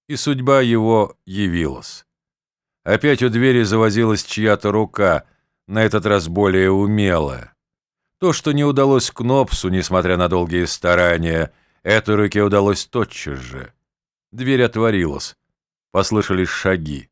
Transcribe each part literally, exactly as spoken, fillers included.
И судьба его явилась. Опять у двери завозилась чья-то рука, на этот раз более умелая. То, что не удалось Кнопсу, несмотря на долгие старания, этой руке удалось тотчас же. Дверь отворилась, послышались шаги.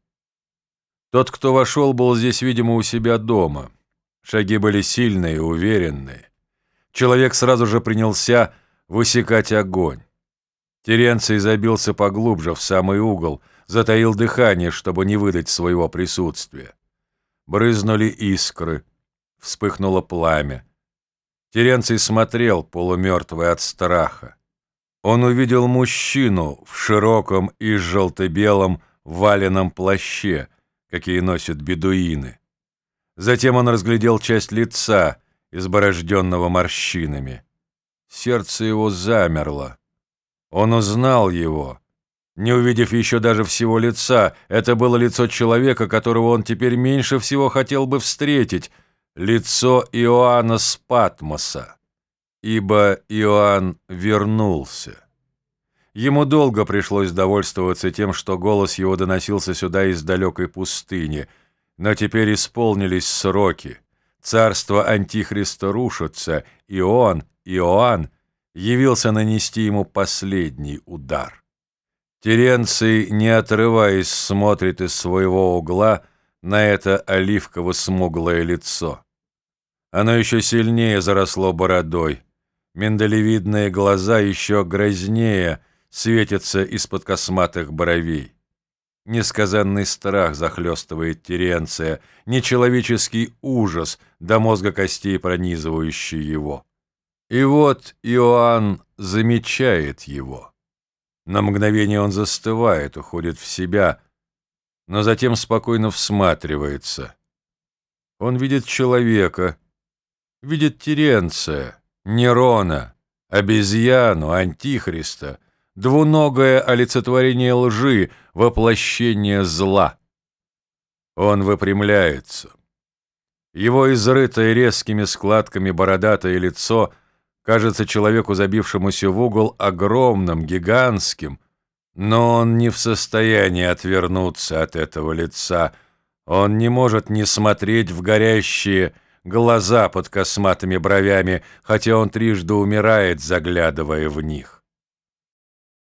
Тот, кто вошел, был здесь, видимо, у себя дома. Шаги были сильные, уверенные. Человек сразу же принялся высекать огонь. Теренций забился поглубже в самый угол, затаил дыхание, чтобы не выдать своего присутствия. Брызнули искры, вспыхнуло пламя. Теренций смотрел, полумертвый от страха. Он увидел мужчину в широком и желто-белом валеном плаще, какие носят бедуины. Затем он разглядел часть лица, изборожденного морщинами. Сердце его замерло. Он узнал его. Не увидев еще даже всего лица, это было лицо человека, которого он теперь меньше всего хотел бы встретить, лицо Иоанна с Патмоса, ибо Иоанн вернулся. Ему долго пришлось довольствоваться тем, что голос его доносился сюда из далекой пустыни, но теперь исполнились сроки. Царство Антихриста рушится, и он, Иоанн, явился нанести ему последний удар. Теренций, не отрываясь, смотрит из своего угла на это оливково-смуглое лицо. Оно еще сильнее заросло бородой. Миндалевидные глаза еще грознее светятся из-под косматых бровей. Несказанный страх захлестывает Теренция, нечеловеческий ужас, до мозга костей пронизывающий его. И вот Иоанн замечает его. На мгновение он застывает, уходит в себя, но затем спокойно всматривается. Он видит человека, видит Теренция, Нерона, обезьяну, Антихриста, двуногое олицетворение лжи, воплощение зла. Он выпрямляется. Его изрытое резкими складками бородатое лицо кажется человеку, забившемуся в угол, огромным, гигантским, но он не в состоянии отвернуться от этого лица. Он не может не смотреть в горящие глаза под косматыми бровями, хотя он трижды умирает, заглядывая в них.